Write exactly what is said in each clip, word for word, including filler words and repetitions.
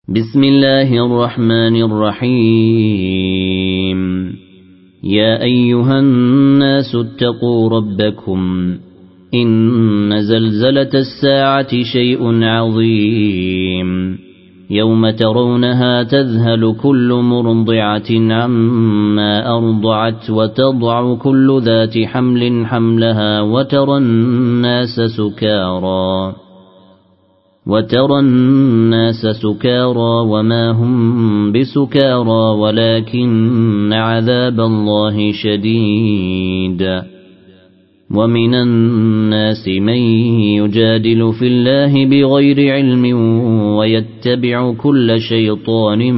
بسم الله الرحمن الرحيم يا أيها الناس اتقوا ربكم إن زلزلة الساعة شيء عظيم يوم ترونها تذهل كل مرضعة عما أرضعت وتضع كل ذات حمل حملها وترى الناس سكارى وترى الناس سكارى وما هم بسكارى ولكن عذاب الله شديد ومن الناس من يجادل في الله بغير علم ويتبع كل شيطان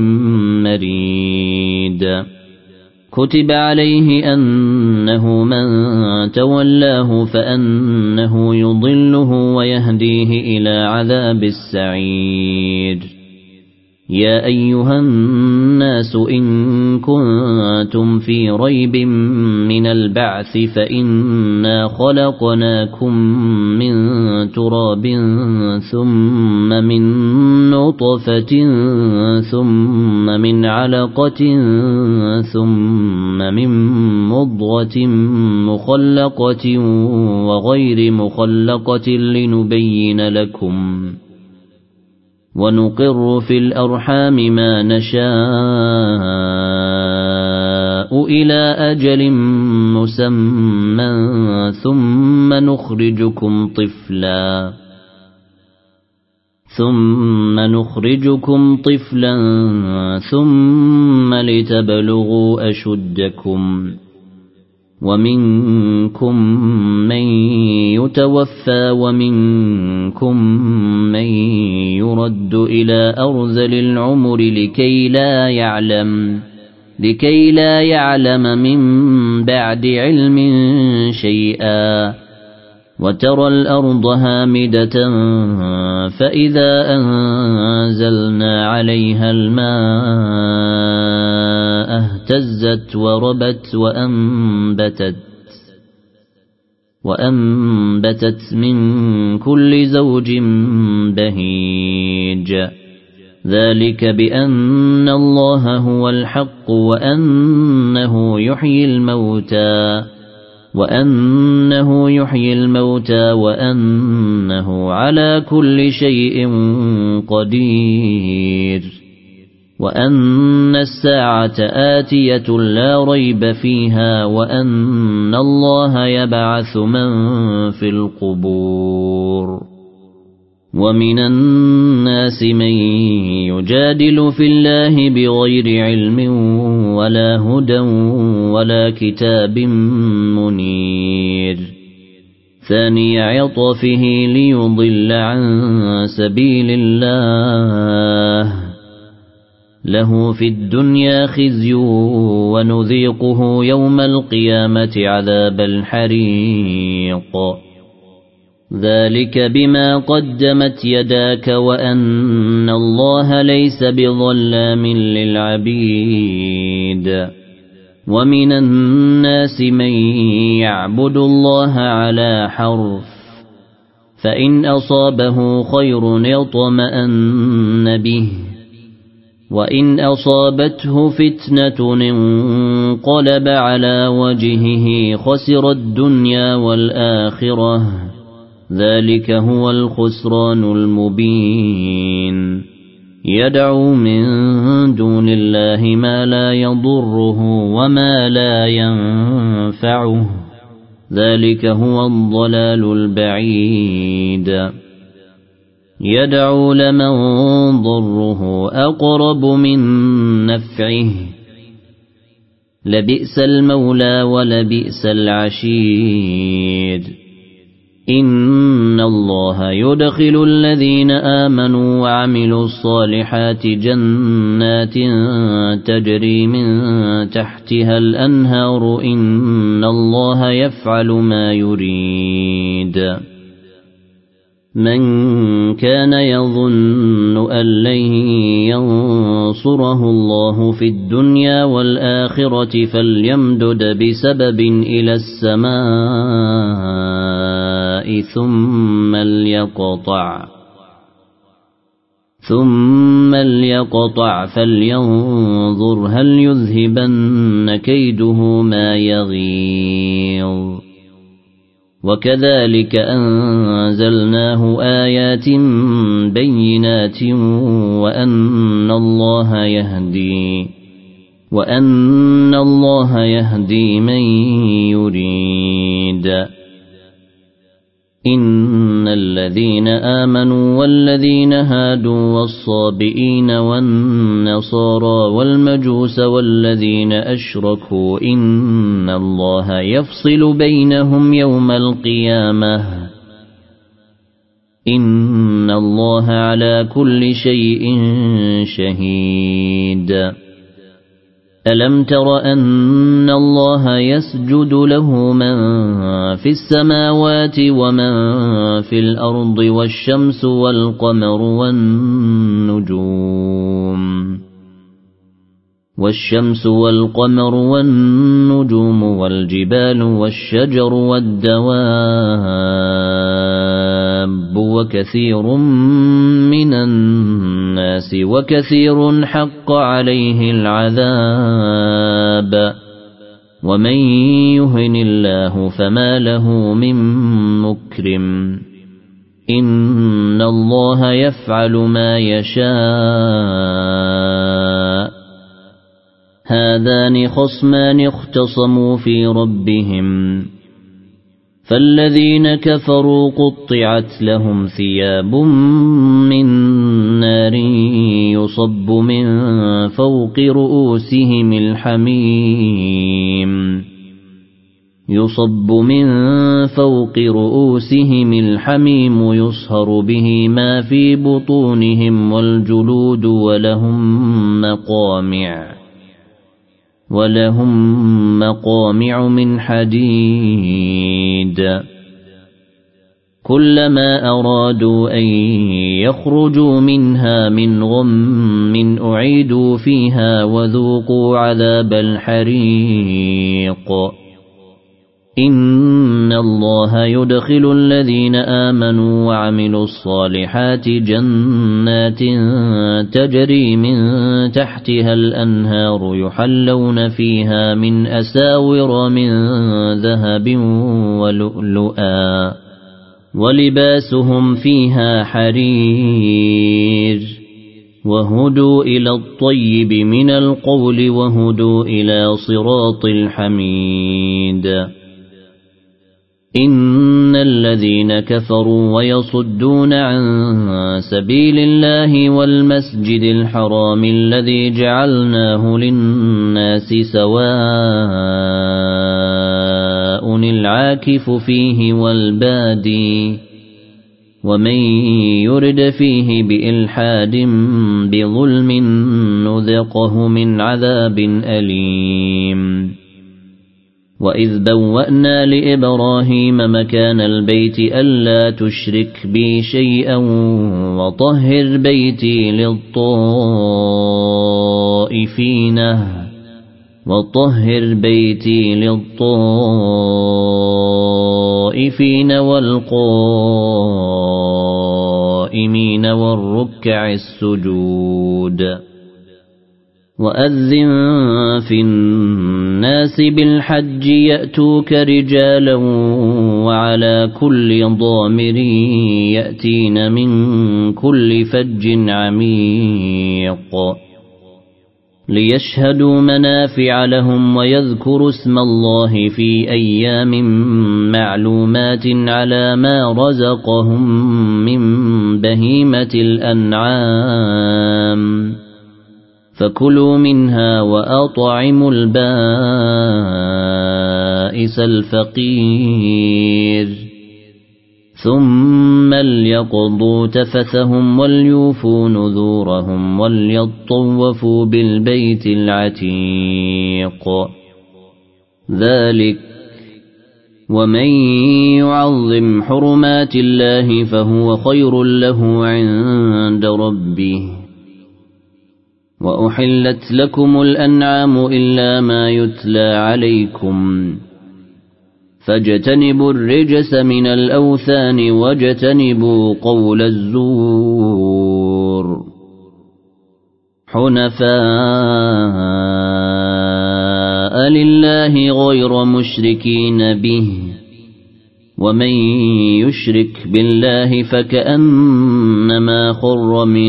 مريد كتب عليه أنه من تولاه فأنه يضله ويهديه إلى عذاب السعير يا أيها الناس إن كنتم في ريب من البعث فإنا خلقناكم من تراب ثم من نطفة ثم من علقة ثم من مضغة مخلقة وغير مخلقة لنبين لكم ونقر في الأرحام ما نشاء إلى أجل مسمى ثم نخرجكم طفلا ثم نخرجكم طفلا ثم لتبلغوا أشدكم ومنكم من يتوفى ومنكم من يرد إلى أرذل العمر لكي لا يعلم لكي لا يعلم من بعد علم شيئا وترى الأرض هامدة فإذا أنزلنا عليها الماء اهتزت وربت وأنبتت وأنبتت من كل زوج بهيج ذلك بأن الله هو الحق وأنه يحيي الموتى وأنه يحيي الموتى وأنه على كل شيء قدير وأن الساعة آتية لا ريب فيها وأن الله يبعث من في القبور ومن الناس من يجادل في الله بغير علم ولا هدى ولا كتاب منير ثاني عطفه ليضل عن سبيل الله له في الدنيا خزي ونذيقه يوم القيامة عذاب الحريق ذلك بما قدمت يداك وأن الله ليس بظلام للعبيد ومن الناس من يعبد الله على حرف فإن أصابه خير يطمأن به وإن أصابته فتنة انقلب على وجهه خسر الدنيا والآخرة ذلك هو الخسران المبين يدعو من دون الله ما لا يضره وما لا ينفعه ذلك هو الضلال البعيد يدعو لمن ضره أقرب من نفعه لبئس المولى ولبئس العشير إن الله يدخل الذين آمنوا وعملوا الصالحات جنات تجري من تحتها الأنهار إن الله يفعل ما يريد من كان يظن أن لن ينصره الله في الدنيا والآخرة فليمدد بسبب إلى السماء ثم ليقطع ثم ليقطع فلينظر هل يذهبن كيده ما يغيظ وكذلك أنزلناه آيات بينات وأن الله يهدي وأن الله يهدي من يريد إن الذين آمنوا والذين هادوا والصابئين والنصارى والمجوس والذين أشركوا إن الله يفصل بينهم يوم القيامة إن الله على كل شيء شهيد ألم تر أن الله يسجد له من في السماوات ومن في الأرض والشمس والقمر والنجوم والشمس والقمر والنجوم والجبال والشجر والدواب وكثير من الناس وكثير حق عليه العذاب ومن يهن الله فما له من مكرم إن الله يفعل ما يشاء هذان خصمان اختصموا في ربهم فالذين كفروا قطعت لهم ثياب من نار يصب من فوق رؤوسهم الحميم يصب من فوق رؤوسهم الحميم يصهر به ما في بطونهم والجلود ولهم مقامع ولهم مقامع من حديد كلما أرادوا أن يخرجوا منها من غم أعيدوا فيها وذوقوا عذاب الحريق إن الله يدخل الذين آمنوا وعملوا الصالحات جنات تجري من تحتها الأنهار يحلون فيها من أساور من ذهب ولؤلؤا ولباسهم فيها حرير وهدوا إلى الطيب من القول وهدوا إلى صراط الحميد إن الذين كفروا ويصدون عن سبيل الله والمسجد الحرام الذي جعلناه للناس سواء العاكف فيه والبادي ومن يرد فيه بإلحاد بظلم نذقه من عذاب أليم وإذ بوأنا لإبراهيم مكان البيت ألا تشرك بي شيئا وطهر بيتي للطائفين وطهر بيتي للطائفين والقائمين والركع السجود وأذن في الناس بالحج يأتوك رجالا وعلى كل ضامر يأتين من كل فج عميق ليشهدوا منافع لهم ويذكروا اسم الله في أيام معلومات على ما رزقهم من بهيمة الأنعام فكلوا منها وأطعموا البائس الفقير ثم ليقضوا تفثهم وليوفوا نذورهم وليطوفوا بالبيت العتيق ذلك ومن يعظم حرمات الله فهو خير له عند ربه وأحلت لكم الأنعام إلا ما يتلى عليكم فاجتنبوا الرجس من الأوثان واجتنبوا قول الزور حنفاء لله غير مشركين به ومن يشرك بالله فكأنما خر من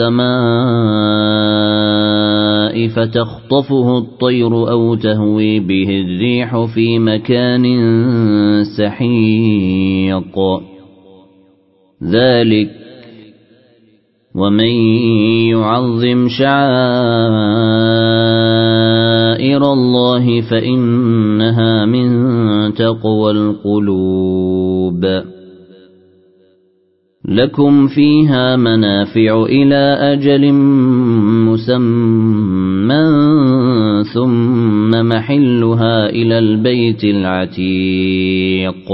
السماء فتخطفه الطير أو تهوي به الريح في مكان سحيق ذلك ومن يعظم شعائر الله فإنها من تقوى القلوب لكم فيها منافع إلى أجل مسمى ثم محلها إلى البيت العتيق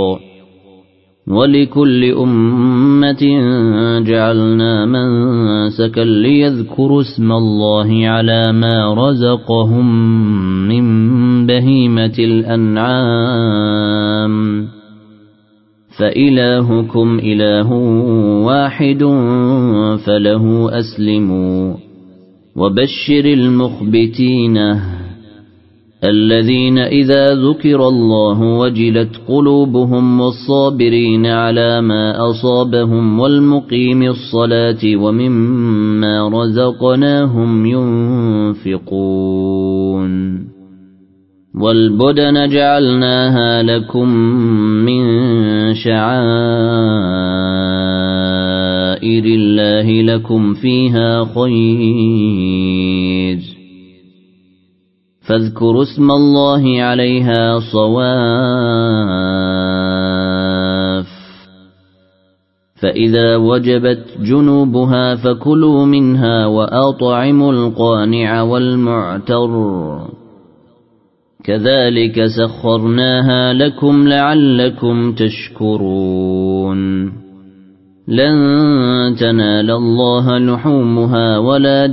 ولكل أمة جعلنا منسكا ليذكروا اسم الله على ما رزقهم من بهيمة الأنعام فإلهكم إله واحد فله أسلموا وبشر المخبتين الذين إذا ذكر الله وجلت قلوبهم والصابرين على ما أصابهم والمقيم الصلاة ومما رزقناهم ينفقون والبدن جعلناها لكم من شعائر الله لكم فيها خير فاذكروا اسم الله عليها صواف فإذا وجبت جنوبها فكلوا منها وأطعموا القانع والمعتر كذلك سخرناها لكم لعلكم تشكرون لن تنال الله لحومها ولا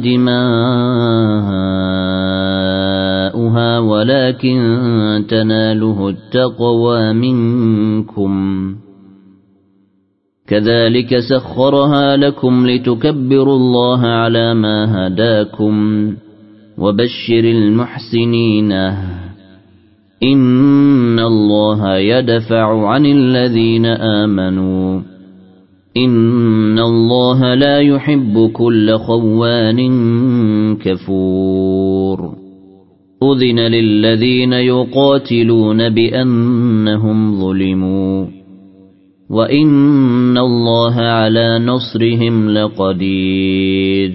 دماؤها ولكن تناله التقوى منكم كذلك سخرها لكم لتكبروا الله على ما هداكم وبشر المحسنين إن الله يدفع عن الذين آمنوا إن الله لا يحب كل خوان كفور أذن للذين يقاتلون بأنهم ظلموا وإن الله على نصرهم لقدير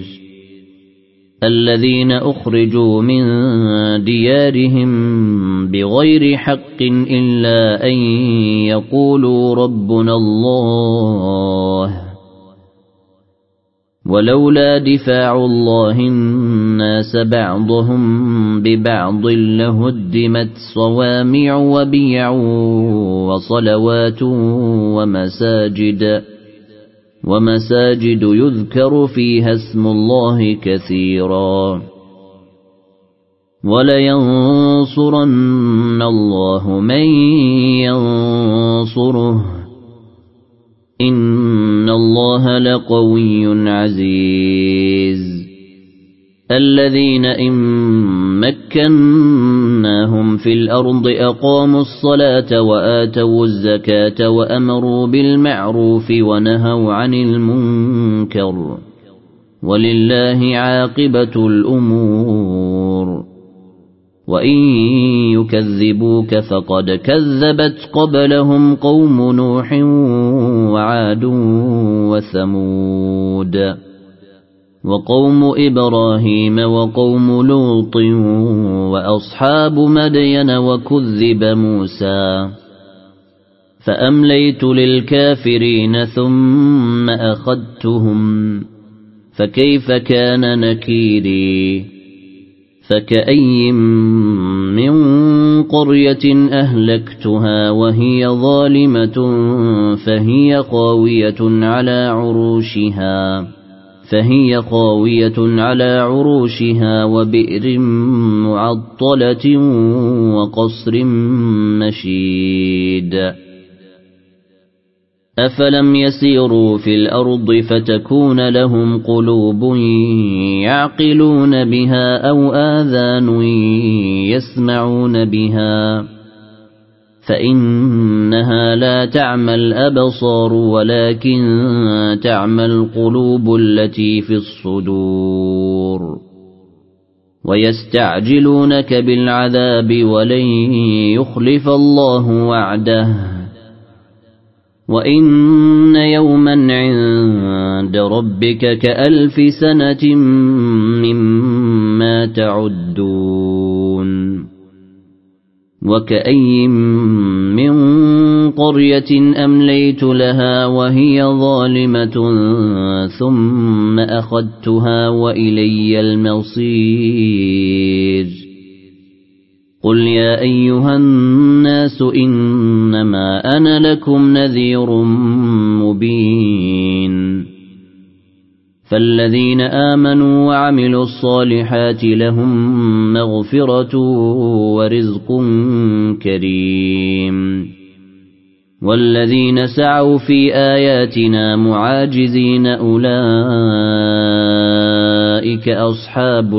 الذين أخرجوا من ديارهم بغير حق إلا أن يقولوا ربنا الله ولولا دفاع الله الناس بعضهم ببعض لهدمت صوامع وبيع وصلوات ومساجد ومساجد يذكر فيها اسم الله كثيرا ولينصرن الله من ينصره إن الله لقوي عزيز الذين إن مكناهم في الأرض أقاموا الصلاة وآتوا الزكاة وأمروا بالمعروف ونهوا عن المنكر ولله عاقبة الأمور وإن يكذبوك فقد كذبت قبلهم قوم نوح وعاد وثمود وقوم إبراهيم وقوم لوط وأصحاب مدين وكذب موسى فأمليت للكافرين ثم أخذتهم فكيف كان نكيري فكأي من قرية أهلكتها وهي ظالمة فهي خاوية على عروشها فهي خاوية على عروشها وبئر معطلة وقصر مشيد أفلم يسيروا في الأرض فتكون لهم قلوب يعقلون بها أو آذان يسمعون بها فإنها لا تعمى الأبصار ولكن تعمى القلوب التي في الصدور ويستعجلونك بالعذاب ولن يخلف الله وعده وإن يوما عند ربك كألف سنة مما تعدون وكأي من قرية أمليت لها وهي ظالمة ثم أخذتها وإلي المصير قل يا أيها الناس إنما أنا لكم نذير مبين فالذين آمنوا وعملوا الصالحات لهم مغفرة ورزق كريم والذين سعوا في آياتنا معاجزين أولئك أصحاب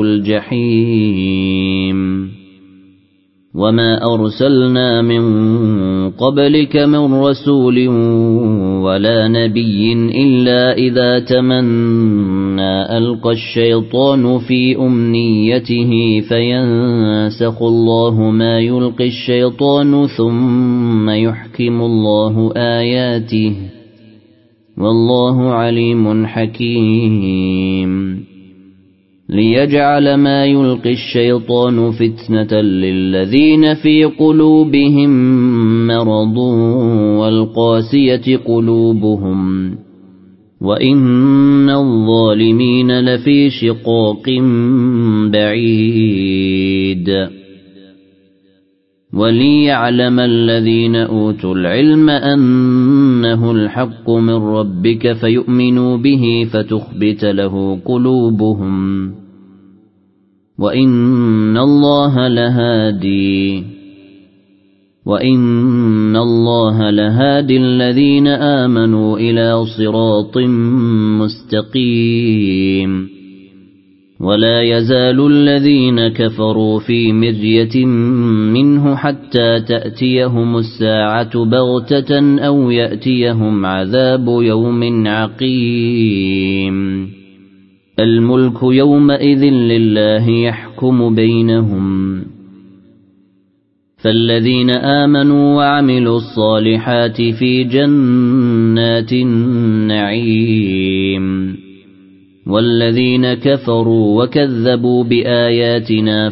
الجحيم وما أرسلنا من قبلك من رسول ولا نبي إلا إذا تمنى ألقى الشيطان في أمنيته فينسخ الله ما يلقي الشيطان ثم يحكم الله آياته والله عليم حكيم ليجعل ما يلقي الشيطان فتنة للذين في قلوبهم مرض والقاسية قلوبهم وإن الظالمين لفي شقاق بعيد وليعلم الذين أوتوا العلم أنه الحق من ربك فيؤمنوا به فتخبت له قلوبهم وإن الله لهادي وإن الله لهادي الذين آمنوا إلى صراط مستقيم ولا يزال الذين كفروا في مرية منه حتى تأتيهم الساعة بغتة أو يأتيهم عذاب يوم عقيم الملك يومئذ لله يحكم بينهم فالذين آمنوا وعملوا الصالحات في جنات النعيم والذين كفروا وكذبوا بآياتنا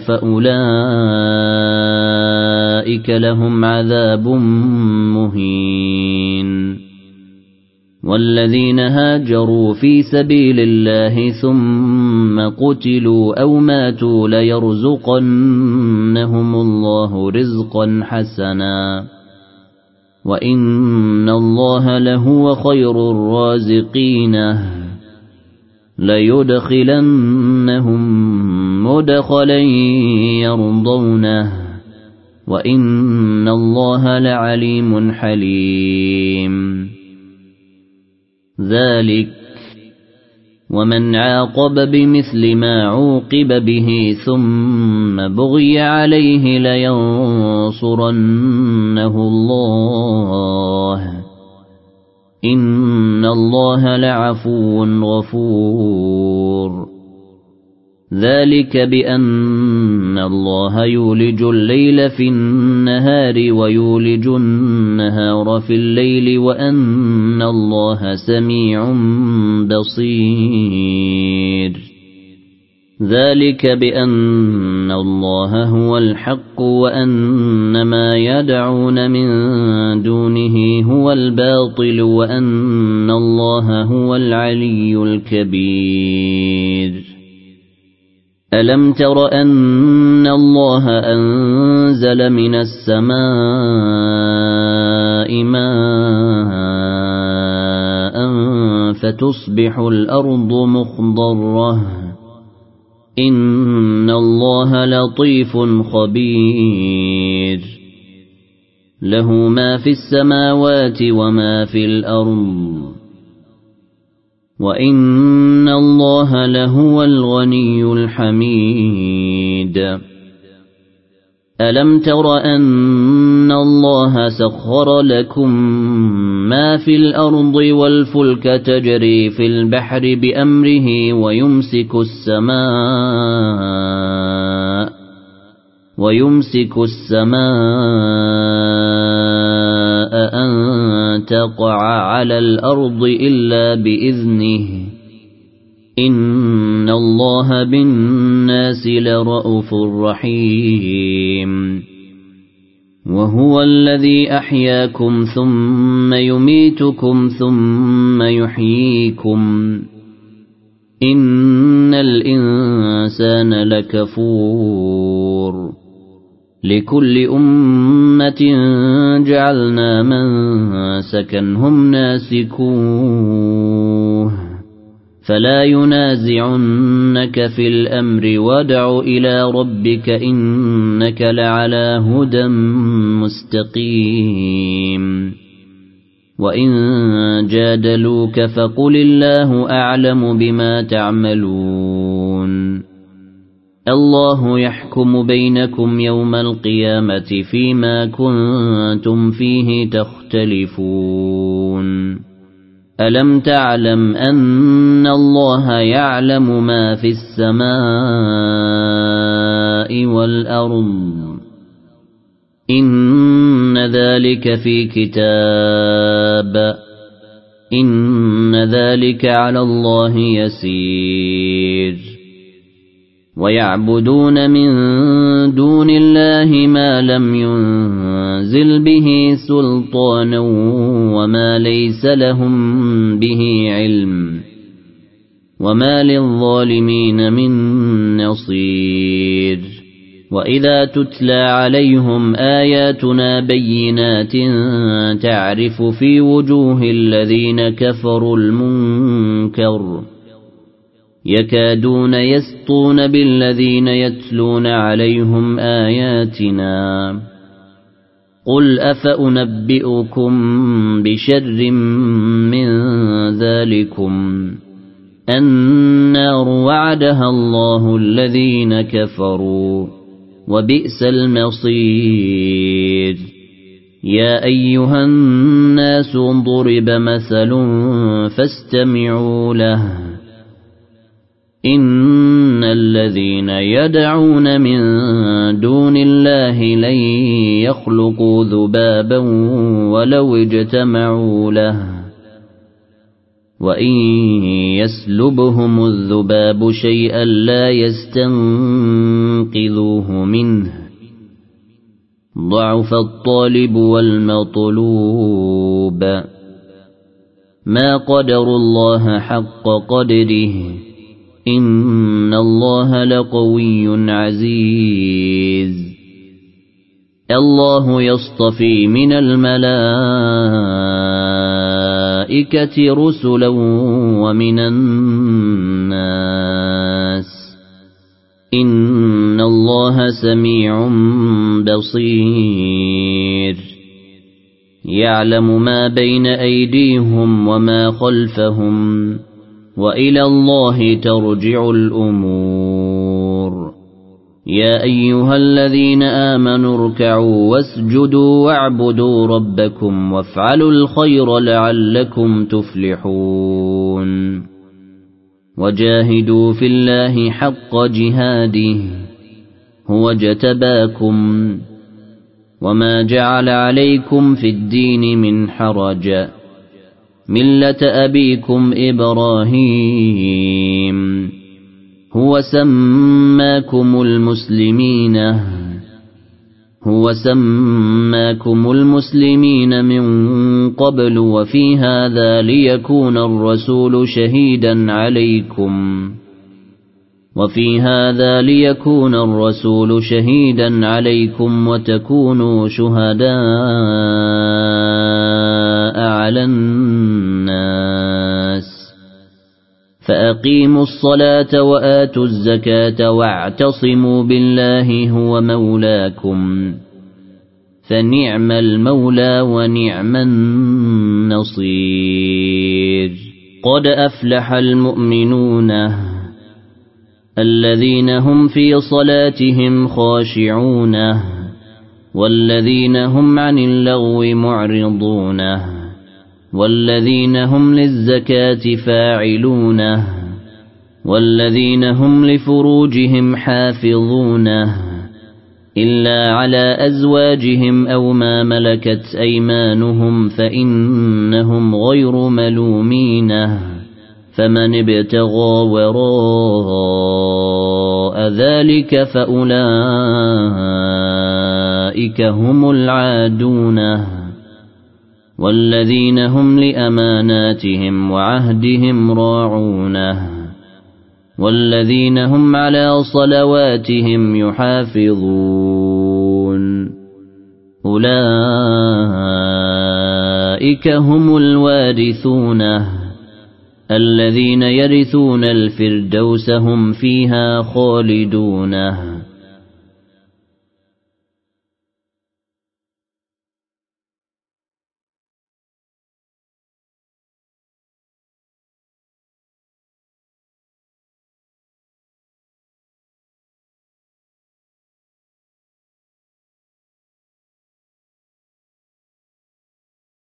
فأولئك لهم عذاب مهين والذين هاجروا في سبيل الله ثم قتلوا أو ماتوا ليرزقنهم الله رزقا حسنا وإن الله لهو خير الرازقين ليدخلنهم مدخلا يرضونه وإن الله لعليم حليم ذلك ومن عاقب بمثل ما عوقب به ثم بغي عليه لينصرنه الله إن الله لعفو غفور ذلك بأن الله يولج الليل في النهار ويولج النهار في الليل وأن الله سميع بصير ذلك بأن الله هو الحق وأن ما يدعون من دونه هو الباطل وأن الله هو العلي الكبير ألم تر أن الله أنزل من السماء ماء فتصبح الأرض مخضرة إن الله لطيف خبير له ما في السماوات وما في الأرض وإن الله لهو الغني الحميد ألم تر أن الله سخر لكم ما في الأرض والفلك تجري في البحر بأمره ويمسك السماء ويمسك السماء أن تقع على الأرض إلا بإذنه إن الله بالناس لرءوف رحيم وهو الذي أحياكم ثم يميتكم ثم يحييكم إن الإنسان لكفور لكل أمة جعلنا منسكا هم ناسكوه فلا ينازعنك في الأمر وادع إلى ربك إنك لعلى هدى مستقيم وإن جادلوك فقل الله أعلم بما تعملون الله يحكم بينكم يوم القيامة فيما كنتم فيه تختلفون ألم تعلم أن الله يعلم ما في السماء والأرض إن ذلك في كتاب إن ذلك على الله يسير ويعبدون من دون الله ما لم ينزل به سلطانا وما ليس لهم به علم وما للظالمين من نصير وإذا تتلى عليهم آياتنا بينات تعرف في وجوه الذين كفروا المنكر يكادون يسطون بالذين يتلون عليهم آياتنا قل أفأنبئكم بشر من ذلكم النار وعدها الله الذين كفروا وبئس المصير يا أيها الناس ضرب مثل فاستمعوا له إن الذين يدعون من دون الله لن يخلقوا ذبابا ولو اجتمعوا له وإن يسلبهم الذباب شيئا لا يستنقذوه منه ضعف الطالب والمطلوب ما قدروا الله حق قدره إن الله لقوي عزيز الله يصطفي من الملائكة رسلا ومن الناس إن الله سميع بصير يعلم ما بين أيديهم وما خلفهم وإلى الله ترجع الأمور يا أيها الذين آمنوا اركعوا واسجدوا واعبدوا ربكم وافعلوا الخير لعلكم تفلحون وجاهدوا في الله حق جهاده هو اجتباكم وما جعل عليكم في الدين من حرج ملة أبيكم إبراهيم هو سماكم المسلمين هو سماكم المسلمين من قبل وفي هذا ليكون الرسول شهيدا عليكم وفي هذا ليكون الرسول شهيدا عليكم وتكونوا شهداء على الناس فأقيموا الصلاة وآتوا الزكاة واعتصموا بالله هو مولاكم فنعم المولى ونعم النصير قد أفلح المؤمنون الذين هم في صلاتهم خاشعون والذين هم عن اللغو معرضون والذين هم للزكاة فاعلون والذين هم لفروجهم حافظون إلا على أزواجهم أو ما ملكت أيمانهم فإنهم غير ملومين فمن ابتغى وراء ذلك فأولئك هم العادون والذين هم لأماناتهم وعهدهم راعون والذين هم على صلواتهم يحافظون أولئك هم الوارثون الذين يرثون الفردوس هم فيها خالدون